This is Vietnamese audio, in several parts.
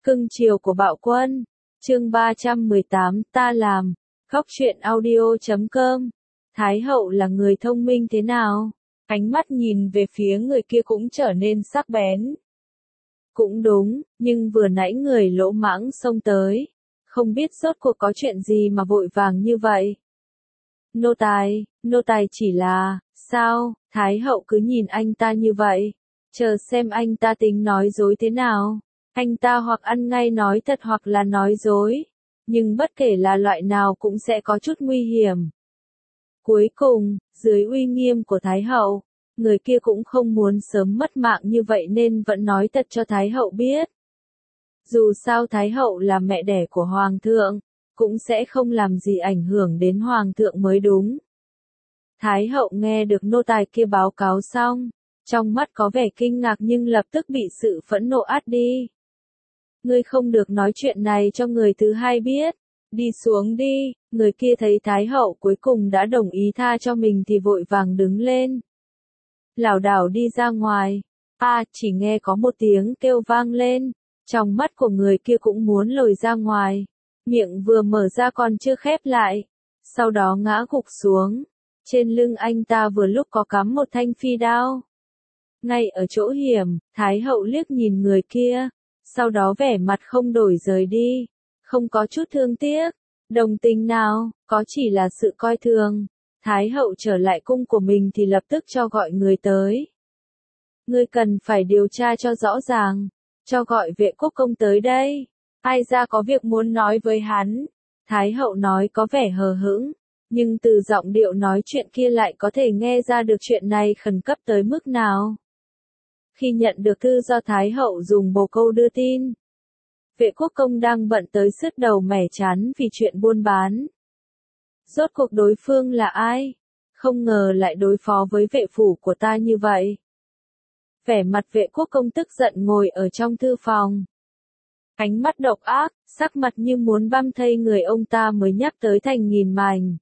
Cưng chiều của Bạo Quân, chương 318, ta làm, khóc chuyện audio.com. Thái hậu là người thông minh thế nào? Ánh mắt nhìn về phía người kia cũng trở nên sắc bén. Cũng đúng, nhưng vừa nãy người lỗ mãng xông tới. Không biết rốt cuộc có chuyện gì mà vội vàng như vậy. Nô tài chỉ là, sao, Thái hậu cứ nhìn anh ta như vậy. Chờ xem anh ta tính nói dối thế nào. Anh ta hoặc ăn ngay nói thật hoặc là nói dối. Nhưng bất kể là loại nào cũng sẽ có chút nguy hiểm. Cuối cùng, dưới uy nghiêm của Thái hậu, người kia cũng không muốn sớm mất mạng như vậy nên vẫn nói thật cho Thái hậu biết. Dù sao Thái hậu là mẹ đẻ của Hoàng thượng, cũng sẽ không làm gì ảnh hưởng đến Hoàng thượng mới đúng. Thái hậu nghe được nô tài kia báo cáo xong, trong mắt có vẻ kinh ngạc nhưng lập tức bị sự phẫn nộ át đi. Ngươi không được nói chuyện này cho người thứ hai biết, đi xuống đi. Người kia thấy Thái hậu cuối cùng đã đồng ý tha cho mình thì vội vàng đứng lên. Lảo đảo đi ra ngoài, chỉ nghe có một tiếng kêu vang lên, trong mắt của người kia cũng muốn lồi ra ngoài, miệng vừa mở ra còn chưa khép lại, sau đó ngã gục xuống, trên lưng anh ta vừa lúc có cắm một thanh phi đao. Ngay ở chỗ hiểm, Thái hậu liếc nhìn người kia, sau đó vẻ mặt không đổi rời đi, không có chút thương tiếc, đồng tình nào, có chỉ là sự coi thường. Thái hậu trở lại cung của mình thì lập tức cho gọi người tới. Ngươi cần phải điều tra cho rõ ràng, cho gọi vệ quốc công tới đây, ai ra có việc muốn nói với hắn. Thái hậu nói có vẻ hờ hững, nhưng từ giọng điệu nói chuyện kia lại có thể nghe ra được chuyện này khẩn cấp tới mức nào. Khi nhận được thư do Thái hậu dùng bồ câu đưa tin, vệ quốc công đang bận tới sứt đầu mẻ chán vì chuyện buôn bán. Rốt cuộc đối phương là ai? Không ngờ lại đối phó với vệ phủ của ta như vậy. Vẻ mặt vệ quốc công tức giận ngồi ở trong thư phòng. Ánh mắt độc ác, sắc mặt như muốn băm thây người ông ta mới nhắc tới thành nghìn mảnh.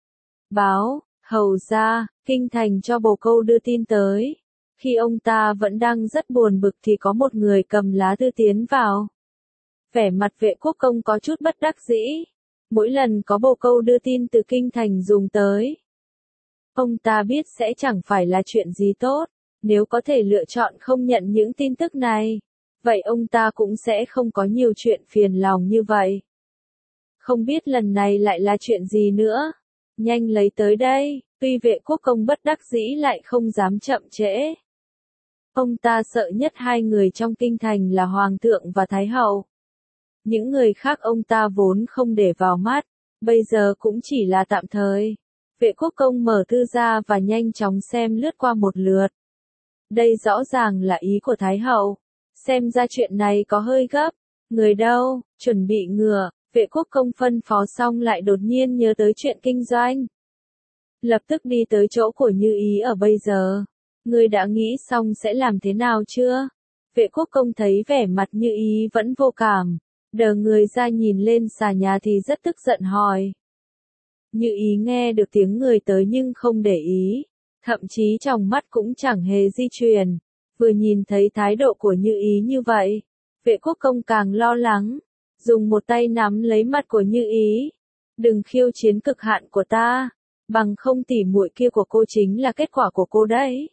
Báo, hầu ra, kinh thành cho bồ câu đưa tin tới. Khi ông ta vẫn đang rất buồn bực thì có một người cầm lá thư tiến vào. Vẻ mặt vệ quốc công có chút bất đắc dĩ. Mỗi lần có bồ câu đưa tin từ kinh thành dùng tới, ông ta biết sẽ chẳng phải là chuyện gì tốt. Nếu có thể lựa chọn không nhận những tin tức này, vậy ông ta cũng sẽ không có nhiều chuyện phiền lòng như vậy. Không biết lần này lại là chuyện gì nữa. Nhanh lấy tới đây. Tuy vệ quốc công bất đắc dĩ lại không dám chậm trễ. Ông ta sợ nhất hai người trong kinh thành là Hoàng thượng và Thái hậu. Những người khác ông ta vốn không để vào mắt, bây giờ cũng chỉ là tạm thời. Vệ quốc công mở thư ra và nhanh chóng xem lướt qua một lượt. Đây rõ ràng là ý của Thái hậu. Xem ra chuyện này có hơi gấp. Người đâu, chuẩn bị ngựa. Vệ quốc công phân phó xong lại đột nhiên nhớ tới chuyện kinh doanh. Lập tức đi tới chỗ của Như Ý ở bây giờ. Ngươi đã nghĩ xong sẽ làm thế nào chưa? Vệ quốc công thấy vẻ mặt Như Ý vẫn vô cảm. Đờ người ra nhìn lên xà nhà thì rất tức giận hỏi. Như Ý nghe được tiếng người tới nhưng không để ý. Thậm chí trong mắt cũng chẳng hề di chuyển. Vừa nhìn thấy thái độ của Như Ý như vậy, vệ quốc công càng lo lắng. Dùng một tay nắm lấy mặt của Như Ý. Đừng khiêu chiến cực hạn của ta. Bằng không tỉ muội kia của cô chính là kết quả của cô đấy.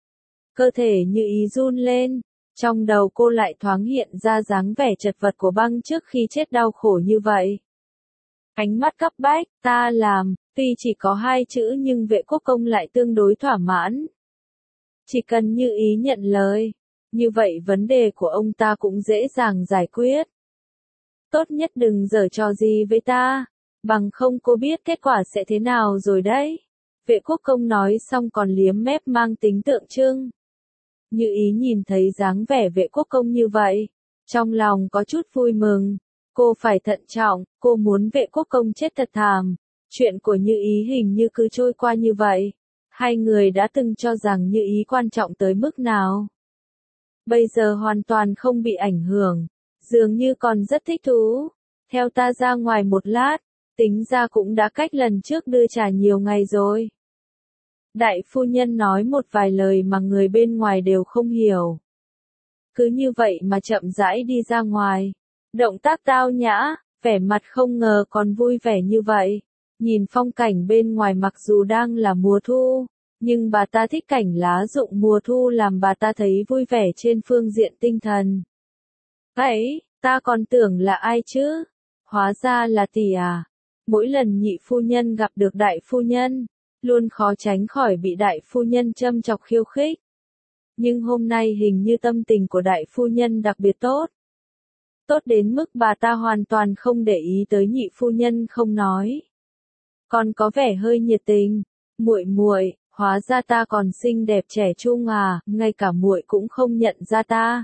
Cơ thể Như Ý run lên. Trong đầu cô lại thoáng hiện ra dáng vẻ chật vật của Băng trước khi chết đau khổ như vậy. Ánh mắt cấp bách, ta làm, tuy chỉ có hai chữ nhưng vệ quốc công lại tương đối thỏa mãn. Chỉ cần Như Ý nhận lời, như vậy vấn đề của ông ta cũng dễ dàng giải quyết. Tốt nhất đừng giở trò gì với ta, bằng không cô biết kết quả sẽ thế nào rồi đấy. Vệ quốc công nói xong còn liếm mép mang tính tượng trưng. Như Ý nhìn thấy dáng vẻ vệ quốc công như vậy, trong lòng có chút vui mừng. Cô phải thận trọng, cô muốn vệ quốc công chết thật thảm. Chuyện của Như Ý hình như cứ trôi qua như vậy. Hai người đã từng cho rằng Như Ý quan trọng tới mức nào. Bây giờ hoàn toàn không bị ảnh hưởng, dường như còn rất thích thú. Theo ta ra ngoài một lát, tính ra cũng đã cách lần trước đưa trà nhiều ngày rồi. Đại phu nhân nói một vài lời mà người bên ngoài đều không hiểu. Cứ như vậy mà chậm rãi đi ra ngoài. Động tác tao nhã, vẻ mặt không ngờ còn vui vẻ như vậy. Nhìn phong cảnh bên ngoài mặc dù đang là mùa thu, nhưng bà ta thích cảnh lá rụng mùa thu làm bà ta thấy vui vẻ trên phương diện tinh thần. Vậy, ta còn tưởng là ai chứ? Hóa ra là tỷ à. Mỗi lần nhị phu nhân gặp được đại phu nhân, luôn khó tránh khỏi bị đại phu nhân châm chọc khiêu khích. Nhưng hôm nay hình như tâm tình của đại phu nhân đặc biệt tốt. Tốt đến mức bà ta hoàn toàn không để ý tới nhị phu nhân không nói. Còn có vẻ hơi nhiệt tình. Muội muội, hóa ra ta còn xinh đẹp trẻ trung à, ngay cả muội cũng không nhận ra ta.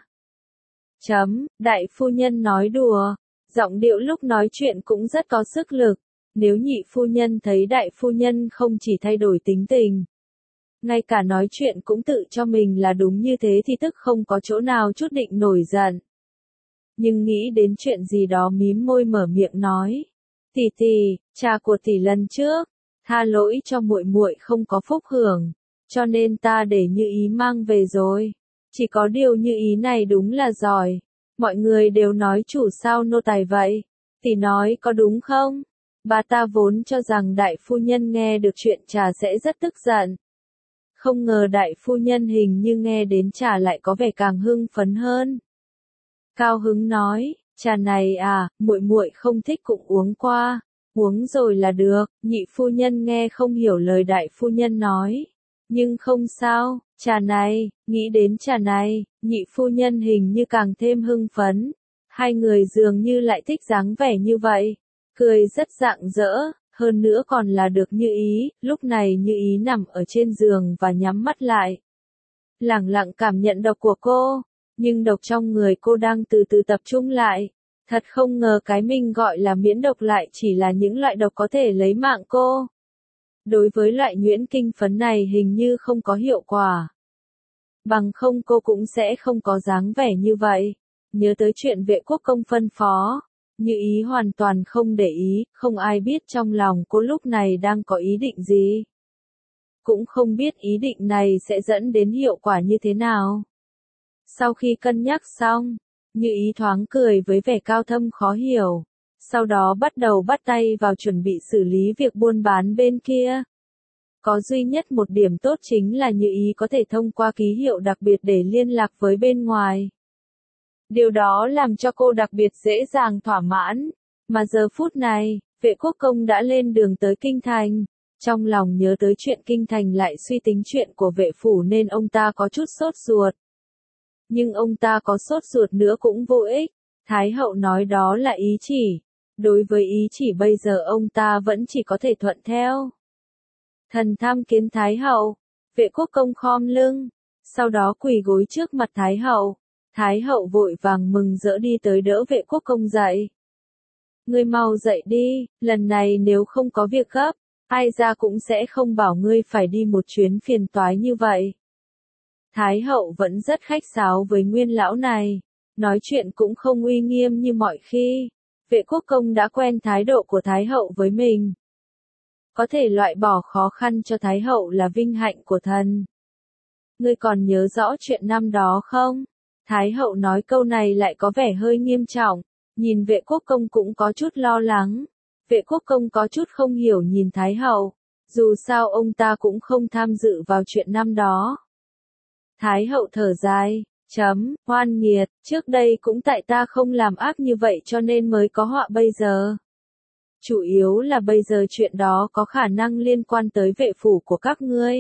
Đại phu nhân nói đùa, giọng điệu lúc nói chuyện cũng rất có sức lực. Nếu nhị phu nhân thấy đại phu nhân không chỉ thay đổi tính tình, ngay cả nói chuyện cũng tự cho mình là đúng như thế thì tức không có chỗ nào chút định nổi giận. Nhưng nghĩ đến chuyện gì đó mím môi mở miệng nói. Tỷ tỷ, cha của tỷ lần trước, tha lỗi cho muội muội không có phúc hưởng, cho nên ta để Như Ý mang về rồi. Chỉ có điều Như Ý này đúng là giỏi. Mọi người đều nói chủ sao nô tài vậy. Tỷ nói có đúng không? Bà ta vốn cho rằng đại phu nhân nghe được chuyện trà sẽ rất tức giận. Không ngờ đại phu nhân hình như nghe đến trà lại có vẻ càng hưng phấn hơn. Cao hứng nói, trà này à, muội muội không thích cũng uống qua, uống rồi là được. Nhị phu nhân nghe không hiểu lời đại phu nhân nói, nhưng không sao, trà này, nghĩ đến trà này, nhị phu nhân hình như càng thêm hưng phấn. Hai người dường như lại thích dáng vẻ như vậy, cười rất rạng rỡ, hơn nữa còn là được Như Ý. Lúc này Như Ý nằm ở trên giường và nhắm mắt lại, lẳng lặng cảm nhận độc của cô. Nhưng độc trong người cô đang từ từ tập trung lại. Thật không ngờ cái mình gọi là miễn độc lại chỉ là những loại độc có thể lấy mạng cô. Đối với loại nhuyễn kinh phấn này hình như không có hiệu quả. Bằng không cô cũng sẽ không có dáng vẻ như vậy. Nhớ tới chuyện vệ quốc công phân phó, Như Ý hoàn toàn không để ý, không ai biết trong lòng cô lúc này đang có ý định gì. Cũng không biết ý định này sẽ dẫn đến hiệu quả như thế nào. Sau khi cân nhắc xong, Như Ý thoáng cười với vẻ cao thâm khó hiểu. Sau đó bắt đầu bắt tay vào chuẩn bị xử lý việc buôn bán bên kia. Có duy nhất một điểm tốt chính là Như Ý có thể thông qua ký hiệu đặc biệt để liên lạc với bên ngoài. Điều đó làm cho cô đặc biệt dễ dàng thỏa mãn. Mà giờ phút này, vệ quốc công đã lên đường tới Kinh Thành. Trong lòng nhớ tới chuyện Kinh Thành lại suy tính chuyện của vệ phủ nên ông ta có chút sốt ruột. Nhưng ông ta có sốt ruột nữa cũng vô ích. Thái hậu nói đó là ý chỉ. Đối với ý chỉ bây giờ ông ta vẫn chỉ có thể thuận theo. Thần tham kiến Thái hậu. Vệ quốc công khom lưng, sau đó quỳ gối trước mặt Thái hậu. Thái hậu vội vàng mừng rỡ đi tới đỡ vệ quốc công dậy. Ngươi mau dậy đi, lần này nếu không có việc gấp, ai ra cũng sẽ không bảo ngươi phải đi một chuyến phiền toái như vậy. Thái hậu vẫn rất khách sáo với Nguyên lão này, nói chuyện cũng không uy nghiêm như mọi khi. Vệ quốc công đã quen thái độ của Thái hậu với mình. Có thể loại bỏ khó khăn cho Thái hậu là vinh hạnh của thần. Ngươi còn nhớ rõ chuyện năm đó không? Thái hậu nói câu này lại có vẻ hơi nghiêm trọng, nhìn vệ quốc công cũng có chút lo lắng. Vệ quốc công có chút không hiểu nhìn Thái hậu, dù sao ông ta cũng không tham dự vào chuyện năm đó. Thái hậu thở dài, hoan nghiệt, trước đây cũng tại ta không làm ác như vậy cho nên mới có họa bây giờ. Chủ yếu là bây giờ chuyện đó có khả năng liên quan tới vệ phủ của các ngươi.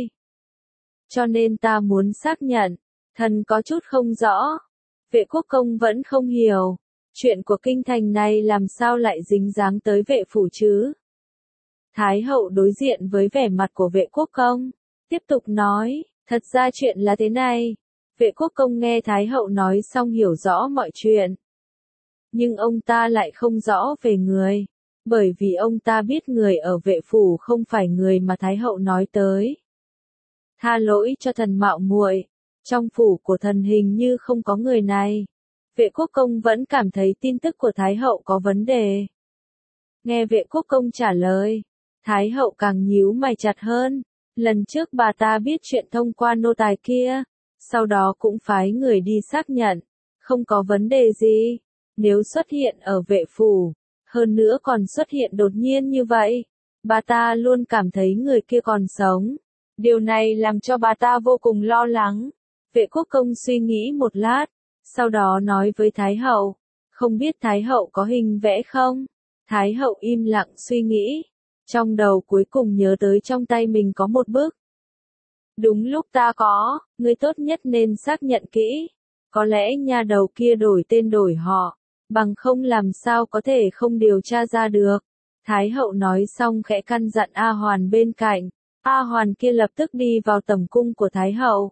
Cho nên ta muốn xác nhận, thần có chút không rõ. Vệ quốc công vẫn không hiểu, chuyện của kinh thành này làm sao lại dính dáng tới vệ phủ chứ? Thái hậu đối diện với vẻ mặt của vệ quốc công, tiếp tục nói, thật ra chuyện là thế này. Vệ quốc công nghe Thái hậu nói xong hiểu rõ mọi chuyện. Nhưng ông ta lại không rõ về người, bởi vì ông ta biết người ở vệ phủ không phải người mà Thái hậu nói tới. Tha lỗi cho thần mạo muội, trong phủ của thần hình như không có người này. Vệ quốc công vẫn cảm thấy tin tức của Thái hậu có vấn đề. Nghe vệ quốc công trả lời, Thái hậu càng nhíu mày chặt hơn. Lần trước bà ta biết chuyện thông qua nô tài kia, sau đó cũng phái người đi xác nhận, không có vấn đề gì. Nếu xuất hiện ở vệ phủ, hơn nữa còn xuất hiện đột nhiên như vậy, bà ta luôn cảm thấy người kia còn sống. Điều này làm cho bà ta vô cùng lo lắng. Vệ quốc công suy nghĩ một lát, sau đó nói với Thái hậu, không biết Thái hậu có hình vẽ không? Thái hậu im lặng suy nghĩ, trong đầu cuối cùng nhớ tới trong tay mình có một bức. Đúng lúc ta có, ngươi tốt nhất nên xác nhận kỹ. Có lẽ nha đầu kia đổi tên đổi họ, bằng không làm sao có thể không điều tra ra được. Thái hậu nói xong khẽ căn dặn A Hoàn bên cạnh. A Hoàn kia lập tức đi vào tầm cung của Thái hậu.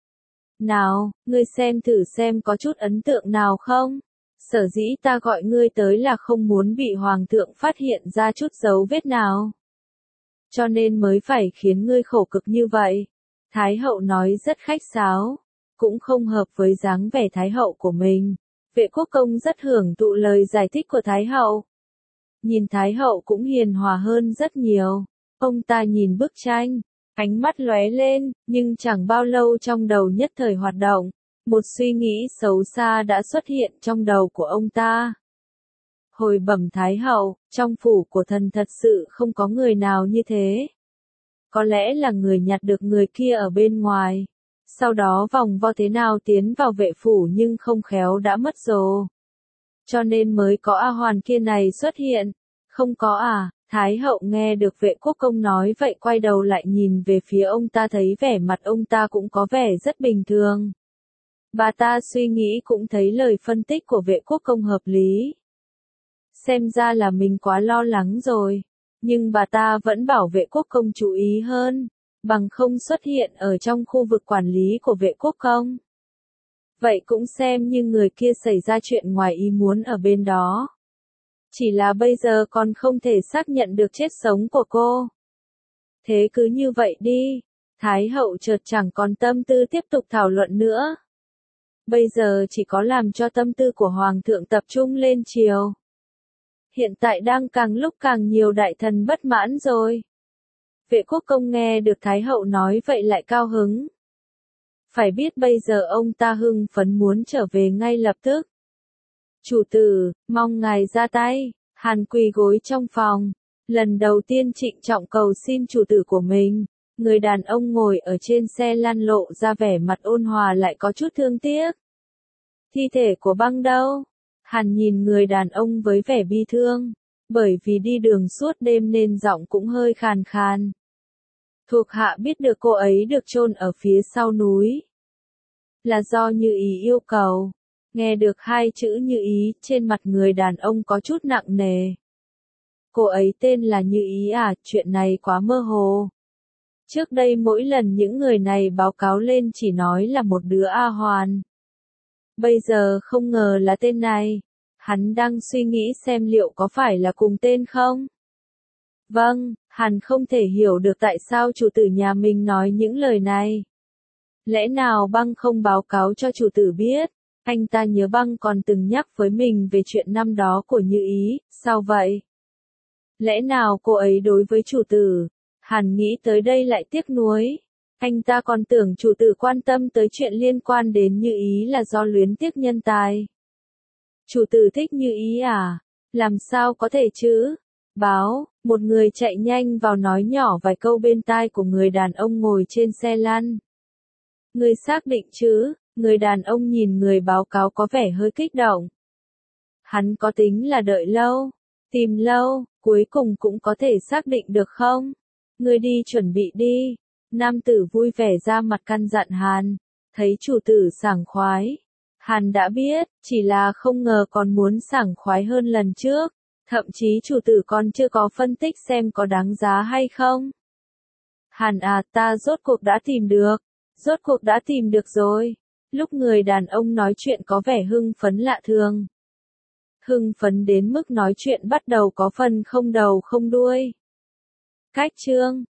Nào, ngươi xem thử xem có chút ấn tượng nào không? Sở dĩ ta gọi ngươi tới là không muốn bị hoàng thượng phát hiện ra chút dấu vết nào. Cho nên mới phải khiến ngươi khổ cực như vậy. Thái hậu nói rất khách sáo, cũng không hợp với dáng vẻ Thái hậu của mình. Vệ quốc công rất hưởng thụ lời giải thích của Thái hậu. Nhìn Thái hậu cũng hiền hòa hơn rất nhiều. Ông ta nhìn bức tranh, ánh mắt lóe lên, nhưng chẳng bao lâu trong đầu nhất thời hoạt động. Một suy nghĩ xấu xa đã xuất hiện trong đầu của ông ta. Hồi bẩm Thái hậu, trong phủ của thần thật sự không có người nào như thế. Có lẽ là người nhặt được người kia ở bên ngoài. Sau đó vòng vo thế nào tiến vào vệ phủ nhưng không khéo đã mất rồi. Cho nên mới có A Hoàn kia này xuất hiện. Không có à? Thái hậu nghe được vệ quốc công nói vậy quay đầu lại nhìn về phía ông ta thấy vẻ mặt ông ta cũng có vẻ rất bình thường. Bà ta suy nghĩ cũng thấy lời phân tích của vệ quốc công hợp lý. Xem ra là mình quá lo lắng rồi. Nhưng bà ta vẫn bảo vệ quốc công chú ý hơn, bằng không xuất hiện ở trong khu vực quản lý của vệ quốc công. Vậy cũng xem như người kia xảy ra chuyện ngoài ý muốn ở bên đó. Chỉ là bây giờ còn không thể xác nhận được chết sống của cô. Thế cứ như vậy đi. Thái hậu chợt chẳng còn tâm tư tiếp tục thảo luận nữa. Bây giờ chỉ có làm cho tâm tư của hoàng thượng tập trung lên triều. Hiện tại đang càng lúc càng nhiều đại thần bất mãn rồi. Vệ quốc công nghe được Thái hậu nói vậy lại cao hứng. Phải biết bây giờ ông ta hưng phấn muốn trở về ngay lập tức. Chủ tử, mong ngài ra tay. Hàn quỳ gối trong phòng. Lần đầu tiên trịnh trọng cầu xin chủ tử của mình. Người đàn ông ngồi ở trên xe lăn lộ ra vẻ mặt ôn hòa lại có chút thương tiếc. Thi thể của băng đâu? Hàn nhìn người đàn ông với vẻ bi thương. Bởi vì đi đường suốt đêm nên giọng cũng hơi khàn khàn. Thuộc hạ biết được cô ấy được chôn ở phía sau núi. Là do Như Ý yêu cầu. Nghe được hai chữ Như Ý, trên mặt người đàn ông có chút nặng nề. Cô ấy tên là Như Ý à, chuyện này quá mơ hồ. Trước đây mỗi lần những người này báo cáo lên chỉ nói là một đứa A Hoàn. Bây giờ không ngờ là tên này. Hắn đang suy nghĩ xem liệu có phải là cùng tên không? Vâng, hắn không thể hiểu được tại sao chủ tử nhà mình nói những lời này. Lẽ nào băng không báo cáo cho chủ tử biết? Anh ta nhớ băng còn từng nhắc với mình về chuyện năm đó của Như Ý, sao vậy? Lẽ nào cô ấy đối với chủ tử? Hàn nghĩ tới đây lại tiếc nuối. Anh ta còn tưởng chủ tử quan tâm tới chuyện liên quan đến Như Ý là do luyến tiếc nhân tài. Chủ tử thích Như Ý à? Làm sao có thể chứ? Báo, một người chạy nhanh vào nói nhỏ vài câu bên tai của người đàn ông ngồi trên xe lăn. Người xác định chứ? Người đàn ông nhìn người báo cáo có vẻ hơi kích động. Hắn có tính là đợi lâu, tìm lâu, cuối cùng cũng có thể xác định được không? Người đi chuẩn bị đi. Nam tử vui vẻ ra mặt căn dặn Hàn. Thấy chủ tử sảng khoái. Hàn đã biết, chỉ là không ngờ còn muốn sảng khoái hơn lần trước. Thậm chí chủ tử còn chưa có phân tích xem có đáng giá hay không. Hàn à, ta rốt cuộc đã tìm được. Rốt cuộc đã tìm được rồi. Lúc người đàn ông nói chuyện có vẻ hưng phấn lạ thường. Hưng phấn đến mức nói chuyện bắt đầu có phần không đầu không đuôi. Cách chương